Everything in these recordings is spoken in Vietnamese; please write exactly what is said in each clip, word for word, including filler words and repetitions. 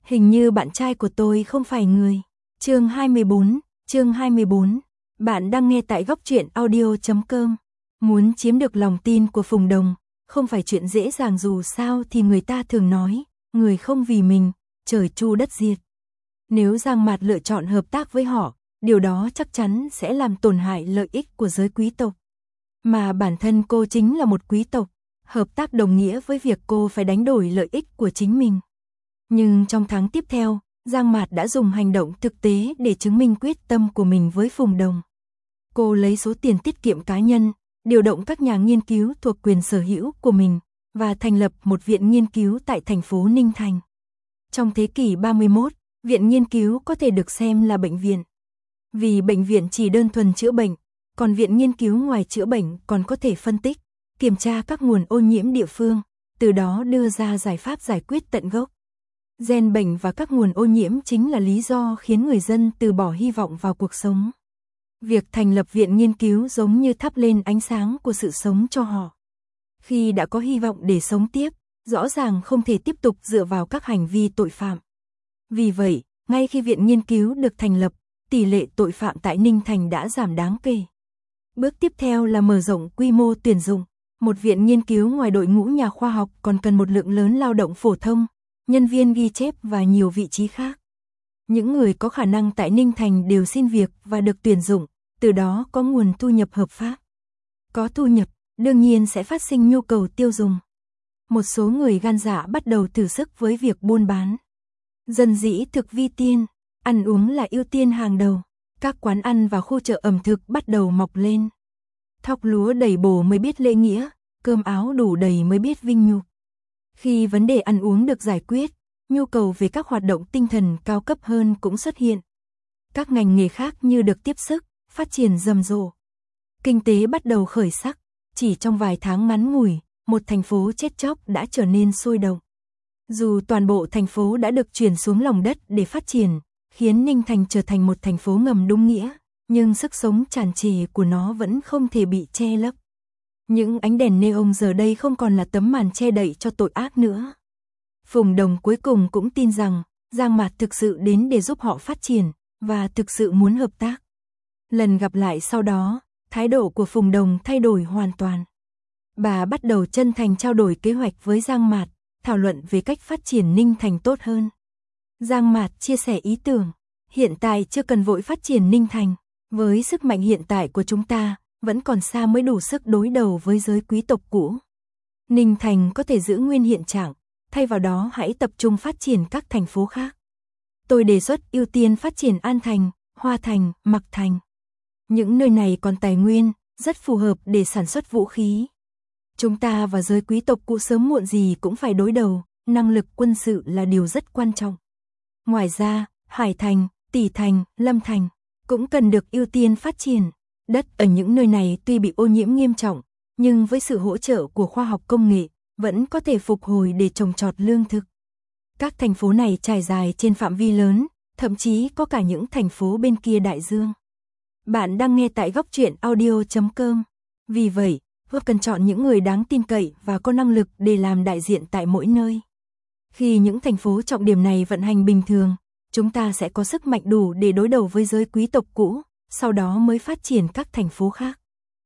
Hình như bạn trai của tôi không phải người. Chương hai mươi bốn, chương hai mươi bốn. Bạn đang nghe tại góc truyện audio chấm com. Muốn chiếm được lòng tin của Phùng Đồng, không phải chuyện dễ dàng, dù sao thì người ta thường nói, người không vì mình, trời chu đất diệt. Nếu Giang Mạt lựa chọn hợp tác với họ, điều đó chắc chắn sẽ làm tổn hại lợi ích của giới quý tộc. Mà bản thân cô chính là một quý tộc, hợp tác đồng nghĩa với việc cô phải đánh đổi lợi ích của chính mình. Nhưng trong tháng tiếp theo, Giang Mạt đã dùng hành động thực tế để chứng minh quyết tâm của mình với Phùng Đồng. Cô lấy số tiền tiết kiệm cá nhân, điều động các nhà nghiên cứu thuộc quyền sở hữu của mình, và thành lập một viện nghiên cứu tại thành phố Ninh Thành. Trong thế kỷ ba mươi mốt, viện nghiên cứu có thể được xem là bệnh viện. Vì bệnh viện chỉ đơn thuần chữa bệnh, còn viện nghiên cứu ngoài chữa bệnh còn có thể phân tích, kiểm tra các nguồn ô nhiễm địa phương, từ đó đưa ra giải pháp giải quyết tận gốc. Gen bệnh và các nguồn ô nhiễm chính là lý do khiến người dân từ bỏ hy vọng vào cuộc sống. Việc thành lập viện nghiên cứu giống như thắp lên ánh sáng của sự sống cho họ. Khi đã có hy vọng để sống tiếp, rõ ràng không thể tiếp tục dựa vào các hành vi tội phạm. Vì vậy, ngay khi viện nghiên cứu được thành lập, tỷ lệ tội phạm tại Ninh Thành đã giảm đáng kể. Bước tiếp theo là mở rộng quy mô tuyển dụng. Một viện nghiên cứu ngoài đội ngũ nhà khoa học còn cần một lượng lớn lao động phổ thông, nhân viên ghi chép và nhiều vị trí khác. Những người có khả năng tại Ninh Thành đều xin việc và được tuyển dụng, từ đó có nguồn thu nhập hợp pháp. Có thu nhập, đương nhiên sẽ phát sinh nhu cầu tiêu dùng. Một số người gan dạ bắt đầu thử sức với việc buôn bán. Dần dĩ thực vi tiên, ăn uống là ưu tiên hàng đầu. Các quán ăn và khu chợ ẩm thực bắt đầu mọc lên. Thóc lúa đầy bồ mới biết lễ nghĩa, cơm áo đủ đầy mới biết vinh nhục. Khi vấn đề ăn uống được giải quyết, nhu cầu về các hoạt động tinh thần cao cấp hơn cũng xuất hiện. Các ngành nghề khác như được tiếp sức, phát triển rầm rộ. Kinh tế bắt đầu khởi sắc, chỉ trong vài tháng ngắn ngủi, một thành phố chết chóc đã trở nên sôi động. Dù toàn bộ thành phố đã được chuyển xuống lòng đất để phát triển, khiến Ninh Thành trở thành một thành phố ngầm đúng nghĩa, nhưng sức sống tràn trề của nó vẫn không thể bị che lấp. Những ánh đèn neon giờ đây không còn là tấm màn che đậy cho tội ác nữa. Phùng Đồng cuối cùng cũng tin rằng Giang Mạt thực sự đến để giúp họ phát triển và thực sự muốn hợp tác. Lần gặp lại sau đó, thái độ của Phùng Đồng thay đổi hoàn toàn. Bà bắt đầu chân thành trao đổi kế hoạch với Giang Mạt, thảo luận về cách phát triển Ninh Thành tốt hơn. Giang Mạt chia sẻ ý tưởng, hiện tại chưa cần vội phát triển Ninh Thành, với sức mạnh hiện tại của chúng ta, vẫn còn xa mới đủ sức đối đầu với giới quý tộc cũ. Ninh Thành có thể giữ nguyên hiện trạng, thay vào đó hãy tập trung phát triển các thành phố khác. Tôi đề xuất ưu tiên phát triển An Thành, Hoa Thành, Mạc Thành. Những nơi này còn tài nguyên, rất phù hợp để sản xuất vũ khí. Chúng ta và giới quý tộc cũ sớm muộn gì cũng phải đối đầu, năng lực quân sự là điều rất quan trọng. Ngoài ra, Hải Thành, Tỷ Thành, Lâm Thành cũng cần được ưu tiên phát triển. Đất ở những nơi này tuy bị ô nhiễm nghiêm trọng, nhưng với sự hỗ trợ của khoa học công nghệ, vẫn có thể phục hồi để trồng trọt lương thực. Các thành phố này trải dài trên phạm vi lớn, thậm chí có cả những thành phố bên kia đại dương. Bạn đang nghe tại góc truyện audio chấm com. Vì vậy, tôi cần chọn những người đáng tin cậy và có năng lực để làm đại diện tại mỗi nơi. Khi những thành phố trọng điểm này vận hành bình thường, chúng ta sẽ có sức mạnh đủ để đối đầu với giới quý tộc cũ, sau đó mới phát triển các thành phố khác.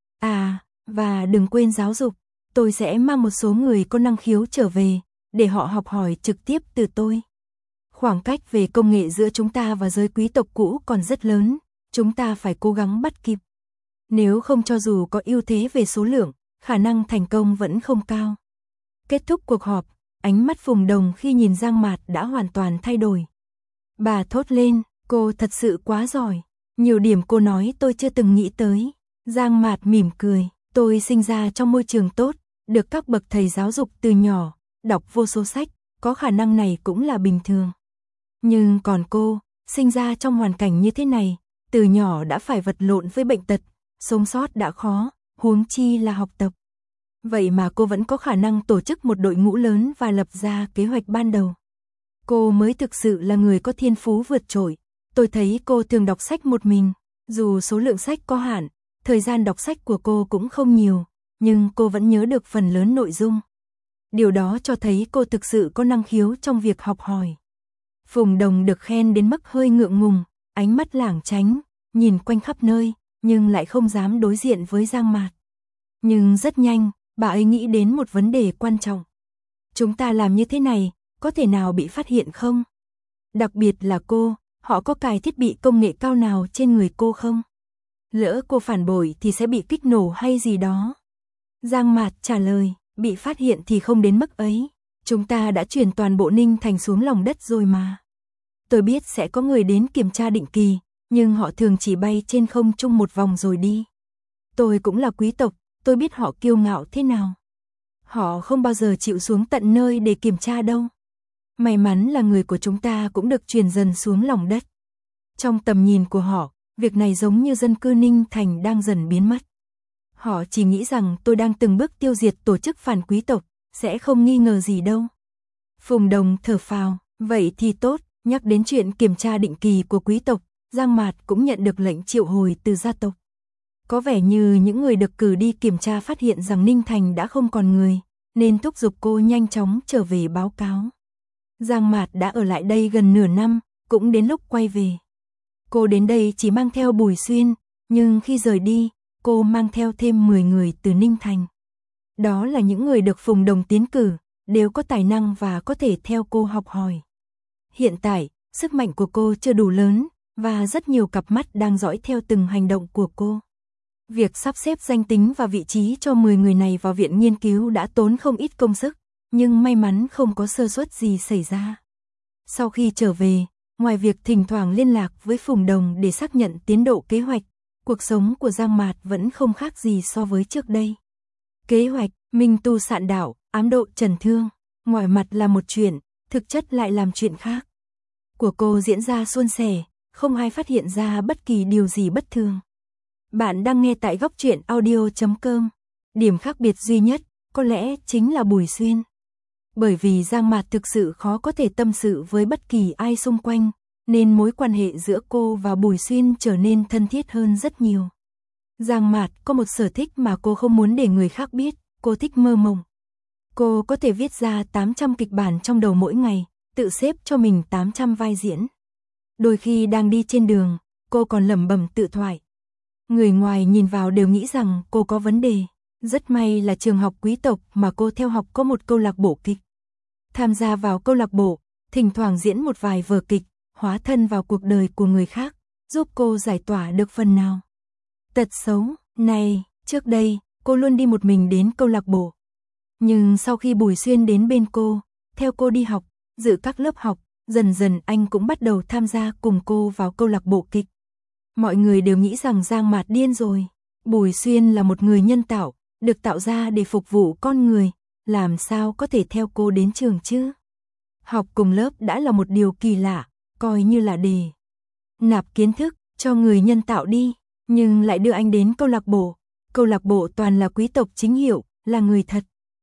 À, và đừng quên giáo dục, tôi sẽ mang một số người có năng khiếu trở về, để họ học hỏi trực tiếp từ tôi. Khoảng cách về công nghệ giữa chúng ta và giới quý tộc cũ còn rất lớn, chúng ta phải cố gắng bắt kịp. Nếu không, cho dù có ưu thế về số lượng, khả năng thành công vẫn không cao. Kết thúc cuộc họp, ánh mắt Phùng Đồng khi nhìn Giang Mạt đã hoàn toàn thay đổi. Bà thốt lên, cô thật sự quá giỏi. Nhiều điểm cô nói tôi chưa từng nghĩ tới. Giang Mạt mỉm cười, tôi sinh ra trong môi trường tốt, được các bậc thầy giáo dục từ nhỏ, đọc vô số sách, có khả năng này cũng là bình thường. Nhưng còn cô, sinh ra trong hoàn cảnh như thế này, từ nhỏ đã phải vật lộn với bệnh tật, sống sót đã khó, huống chi là học tập. Vậy mà cô vẫn có khả năng tổ chức một đội ngũ lớn và lập ra kế hoạch ban đầu. Cô mới thực sự là người có thiên phú vượt trội. Tôi thấy cô thường đọc sách một mình, dù số lượng sách có hạn, thời gian đọc sách của cô cũng không nhiều, nhưng cô vẫn nhớ được phần lớn nội dung. Điều đó cho thấy cô thực sự có năng khiếu trong việc học hỏi. Phùng Đồng được khen đến mức hơi ngượng ngùng, ánh mắt lảng tránh, nhìn quanh khắp nơi, nhưng lại không dám đối diện với Giang Mạt. Nhưng rất nhanh, bà ấy nghĩ đến một vấn đề quan trọng. Chúng ta làm như thế này, có thể nào bị phát hiện không? Đặc biệt là cô, họ có cài thiết bị công nghệ cao nào trên người cô không? Lỡ cô phản bội thì sẽ bị kích nổ hay gì đó. Giang Mạt trả lời, bị phát hiện thì không đến mức ấy. Chúng ta đã chuyển toàn bộ Ninh Thành xuống lòng đất rồi mà. Tôi biết sẽ có người đến kiểm tra định kỳ, nhưng họ thường chỉ bay trên không trung một vòng rồi đi. Tôi cũng là quý tộc, tôi biết họ kiêu ngạo thế nào. Họ không bao giờ chịu xuống tận nơi để kiểm tra đâu. May mắn là người của chúng ta cũng được truyền dần xuống lòng đất. Trong tầm nhìn của họ, việc này giống như dân cư Ninh Thành đang dần biến mất. Họ chỉ nghĩ rằng tôi đang từng bước tiêu diệt tổ chức phản quý tộc, sẽ không nghi ngờ gì đâu. Phùng Đồng thở phào, vậy thì tốt, nhắc đến chuyện kiểm tra định kỳ của quý tộc, Giang Mạt cũng nhận được lệnh triệu hồi từ gia tộc. Có vẻ như những người được cử đi kiểm tra phát hiện rằng Ninh Thành đã không còn người, nên thúc giục cô nhanh chóng trở về báo cáo. Giang Mạt đã ở lại đây gần nửa năm, cũng đến lúc quay về. Cô đến đây chỉ mang theo Bùi Xuyên, nhưng khi rời đi, cô mang theo thêm mười người từ Ninh Thành. Đó là những người được Phùng Đồng tiến cử, đều có tài năng và có thể theo cô học hỏi. Hiện tại, sức mạnh của cô chưa đủ lớn, và rất nhiều cặp mắt đang dõi theo từng hành động của cô. Việc sắp xếp danh tính và vị trí cho mười người này vào viện nghiên cứu đã tốn không ít công sức, nhưng may mắn không có sơ suất gì xảy ra. Sau khi trở về, ngoài việc thỉnh thoảng liên lạc với Phùng Đồng để xác nhận tiến độ kế hoạch, cuộc sống của Giang Mạt vẫn không khác gì so với trước đây. Kế hoạch, minh tu sạn đạo, ám độ trần thương, ngoài mặt là một chuyện, thực chất lại làm chuyện khác. Của cô diễn ra suôn sẻ, không ai phát hiện ra bất kỳ điều gì bất thường. Bạn đang nghe tại góc truyện audio chấm com. Điểm khác biệt duy nhất, có lẽ chính là Bùi Xuyên. Bởi vì Giang Mạt thực sự khó có thể tâm sự với bất kỳ ai xung quanh, nên mối quan hệ giữa cô và Bùi Xuyên trở nên thân thiết hơn rất nhiều. Giang Mạt có một sở thích mà cô không muốn để người khác biết, cô thích mơ mộng. Cô có thể viết ra tám trăm kịch bản trong đầu mỗi ngày, tự xếp cho mình tám trăm vai diễn. Đôi khi đang đi trên đường, cô còn lẩm bẩm tự thoại. Người ngoài nhìn vào đều nghĩ rằng cô có vấn đề. Rất may là trường học quý tộc mà cô theo học có một câu lạc bộ kịch. Tham gia vào câu lạc bộ, thỉnh thoảng diễn một vài vở kịch, hóa thân vào cuộc đời của người khác, giúp cô giải tỏa được phần nào. Tật xấu này, trước đây, cô luôn đi một mình đến câu lạc bộ. Nhưng sau khi Bùi Xuyên đến bên cô, theo cô đi học, dự các lớp học, dần dần anh cũng bắt đầu tham gia cùng cô vào câu lạc bộ kịch. Mọi người đều nghĩ rằng Giang Mạt điên rồi. Bùi Xuyên là một người nhân tạo, được tạo ra để phục vụ con người, làm sao có thể theo cô đến trường chứ? Học cùng lớp đã là một điều kỳ lạ, coi như là đề nạp kiến thức cho người nhân tạo đi, nhưng lại đưa anh đến câu lạc bộ. Câu lạc bộ toàn là quý tộc chính hiệu, là người thật.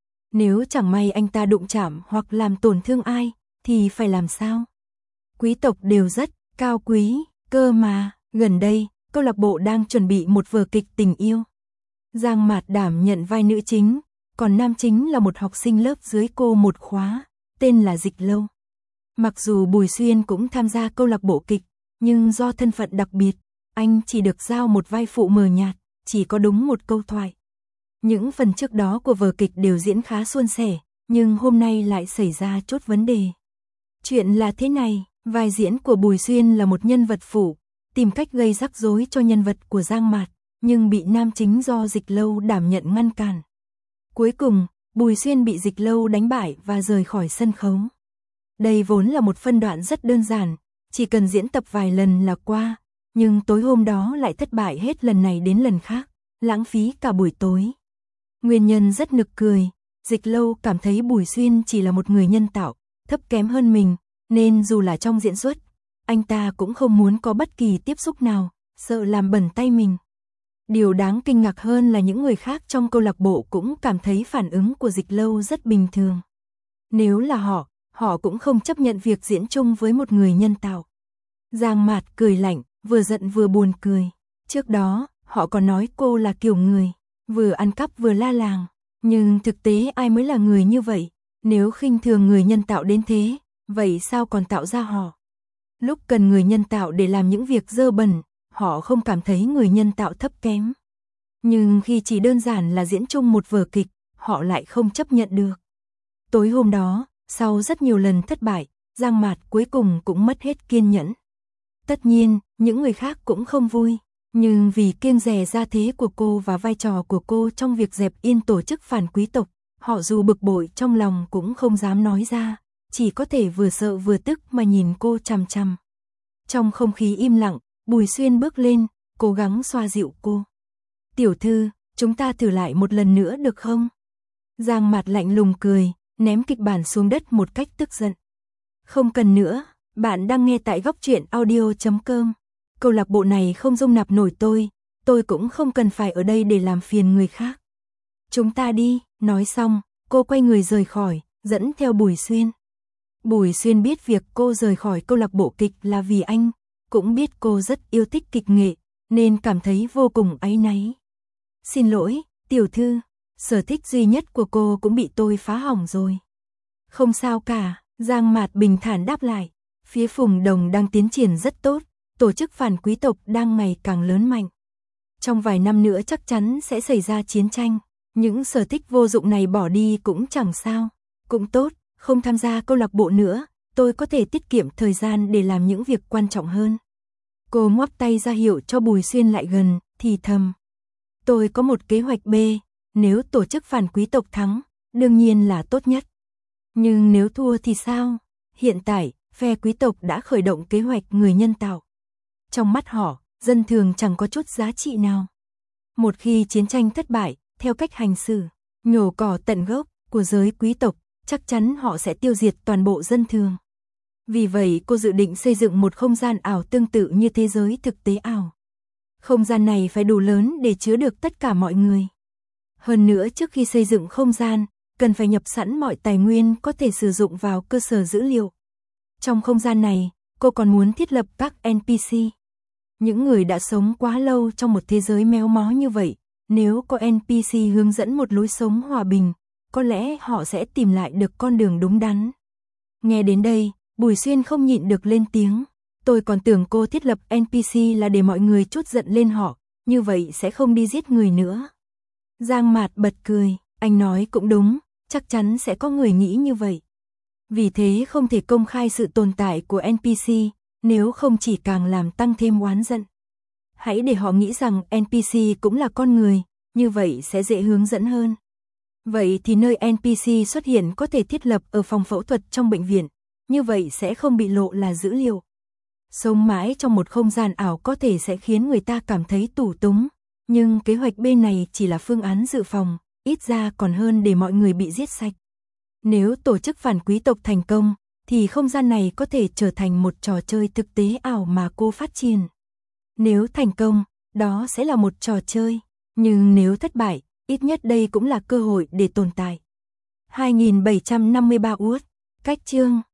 Nếu chẳng may anh ta đụng chạm hoặc làm tổn thương ai, thì phải làm sao? Quý tộc đều rất cao quý, cơ mà. Gần đây, câu lạc bộ đang chuẩn bị một vở kịch tình yêu. Giang Mạt đảm nhận vai nữ chính, còn nam chính là một học sinh lớp dưới cô một khóa, tên là Dịch Lâu. Mặc dù Bùi Xuyên cũng tham gia câu lạc bộ kịch, nhưng do thân phận đặc biệt, anh chỉ được giao một vai phụ mờ nhạt, chỉ có đúng một câu thoại. Những phần trước đó của vở kịch đều diễn khá suôn sẻ, nhưng hôm nay lại xảy ra chút vấn đề. Chuyện là thế này, vai diễn của Bùi Xuyên là một nhân vật phụ, tìm cách gây rắc rối cho nhân vật của Giang Mạt, nhưng bị nam chính do Dịch Lâu đảm nhận ngăn cản. Cuối cùng, Bùi Xuyên bị Dịch Lâu đánh bại và rời khỏi sân khấu. Đây vốn là một phân đoạn rất đơn giản, chỉ cần diễn tập vài lần là qua, nhưng tối hôm đó lại thất bại hết lần này đến lần khác, lãng phí cả buổi tối. Nguyên nhân rất nực cười, Dịch Lâu cảm thấy Bùi Xuyên chỉ là một người nhân tạo, thấp kém hơn mình, nên dù là trong diễn xuất, anh ta cũng không muốn có bất kỳ tiếp xúc nào, sợ làm bẩn tay mình. Điều đáng kinh ngạc hơn là những người khác trong câu lạc bộ cũng cảm thấy phản ứng của Dịch Lâu rất bình thường. Nếu là họ, họ cũng không chấp nhận việc diễn chung với một người nhân tạo. Giang Mạt cười lạnh, vừa giận vừa buồn cười. Trước đó, họ còn nói cô là kiểu người, vừa ăn cắp vừa la làng. Nhưng thực tế ai mới là người như vậy? Nếu khinh thường người nhân tạo đến thế, vậy sao còn tạo ra họ? Lúc cần người nhân tạo để làm những việc dơ bẩn, họ không cảm thấy người nhân tạo thấp kém. Nhưng khi chỉ đơn giản là diễn chung một vở kịch, họ lại không chấp nhận được. Tối hôm đó, sau rất nhiều lần thất bại, Giang Mạt cuối cùng cũng mất hết kiên nhẫn. Tất nhiên, những người khác cũng không vui, nhưng vì kiêng dè gia thế của cô và vai trò của cô trong việc dẹp yên tổ chức phản quý tộc, họ dù bực bội trong lòng cũng không dám nói ra, chỉ có thể vừa sợ vừa tức mà nhìn cô chằm chằm. Trong không khí im lặng, Bùi Xuyên bước lên, cố gắng xoa dịu cô. Tiểu thư, chúng ta thử lại một lần nữa được không? Giang Mạt lạnh lùng cười, ném kịch bản xuống đất một cách tức giận. Không cần nữa, bạn đang nghe tại góc truyện audio chấm com. Câu lạc bộ này không dung nạp nổi tôi, tôi cũng không cần phải ở đây để làm phiền người khác. Chúng ta đi, nói xong, cô quay người rời khỏi, dẫn theo Bùi Xuyên. Bùi Xuyên biết việc cô rời khỏi câu lạc bộ kịch là vì anh, cũng biết cô rất yêu thích kịch nghệ, nên cảm thấy vô cùng áy náy. Xin lỗi, tiểu thư, sở thích duy nhất của cô cũng bị tôi phá hỏng rồi. Không sao cả, Giang Mạt bình thản đáp lại. Phía Phùng Đồng đang tiến triển rất tốt, tổ chức phản quý tộc đang ngày càng lớn mạnh. Trong vài năm nữa chắc chắn sẽ xảy ra chiến tranh, những sở thích vô dụng này bỏ đi cũng chẳng sao. Cũng tốt, không tham gia câu lạc bộ nữa, tôi có thể tiết kiệm thời gian để làm những việc quan trọng hơn. Cô ngoắc tay ra hiệu cho Bùi Xuyên lại gần, thì thầm. Tôi có một kế hoạch B, nếu tổ chức phản quý tộc thắng, đương nhiên là tốt nhất. Nhưng nếu thua thì sao? Hiện tại, phe quý tộc đã khởi động kế hoạch người nhân tạo. Trong mắt họ, dân thường chẳng có chút giá trị nào. Một khi chiến tranh thất bại, theo cách hành xử, nhổ cỏ tận gốc của giới quý tộc, chắc chắn họ sẽ tiêu diệt toàn bộ dân thường. Vì vậy cô dự định xây dựng một không gian ảo tương tự như thế giới thực tế ảo. Không gian này phải đủ lớn để chứa được tất cả mọi người. Hơn nữa trước khi xây dựng không gian, cần phải nhập sẵn mọi tài nguyên có thể sử dụng vào cơ sở dữ liệu. Trong không gian này, cô còn muốn thiết lập các en pê xê. Những người đã sống quá lâu trong một thế giới méo mó như vậy, nếu có en pê xê hướng dẫn một lối sống hòa bình, có lẽ họ sẽ tìm lại được con đường đúng đắn. Nghe đến đây, Bùi Xuyên không nhịn được lên tiếng. Tôi còn tưởng cô thiết lập en pê xê là để mọi người trút giận lên họ, như vậy sẽ không đi giết người nữa. Giang Mạt bật cười, anh nói cũng đúng, chắc chắn sẽ có người nghĩ như vậy. Vì thế không thể công khai sự tồn tại của en pê xê, nếu không chỉ càng làm tăng thêm oán giận. Hãy để họ nghĩ rằng en pê xê cũng là con người, như vậy sẽ dễ hướng dẫn hơn. Vậy thì nơi en pê xê xuất hiện có thể thiết lập ở phòng phẫu thuật trong bệnh viện, như vậy sẽ không bị lộ là dữ liệu. Sống mãi trong một không gian ảo có thể sẽ khiến người ta cảm thấy tù túng, nhưng kế hoạch B này chỉ là phương án dự phòng, ít ra còn hơn để mọi người bị giết sạch. Nếu tổ chức phản quý tộc thành công, thì không gian này có thể trở thành một trò chơi thực tế ảo mà cô phát triển. Nếu thành công, đó sẽ là một trò chơi, nhưng nếu thất bại, ít nhất đây cũng là cơ hội để tồn tại. hai nghìn bảy trăm năm mươi ba U S, cách chương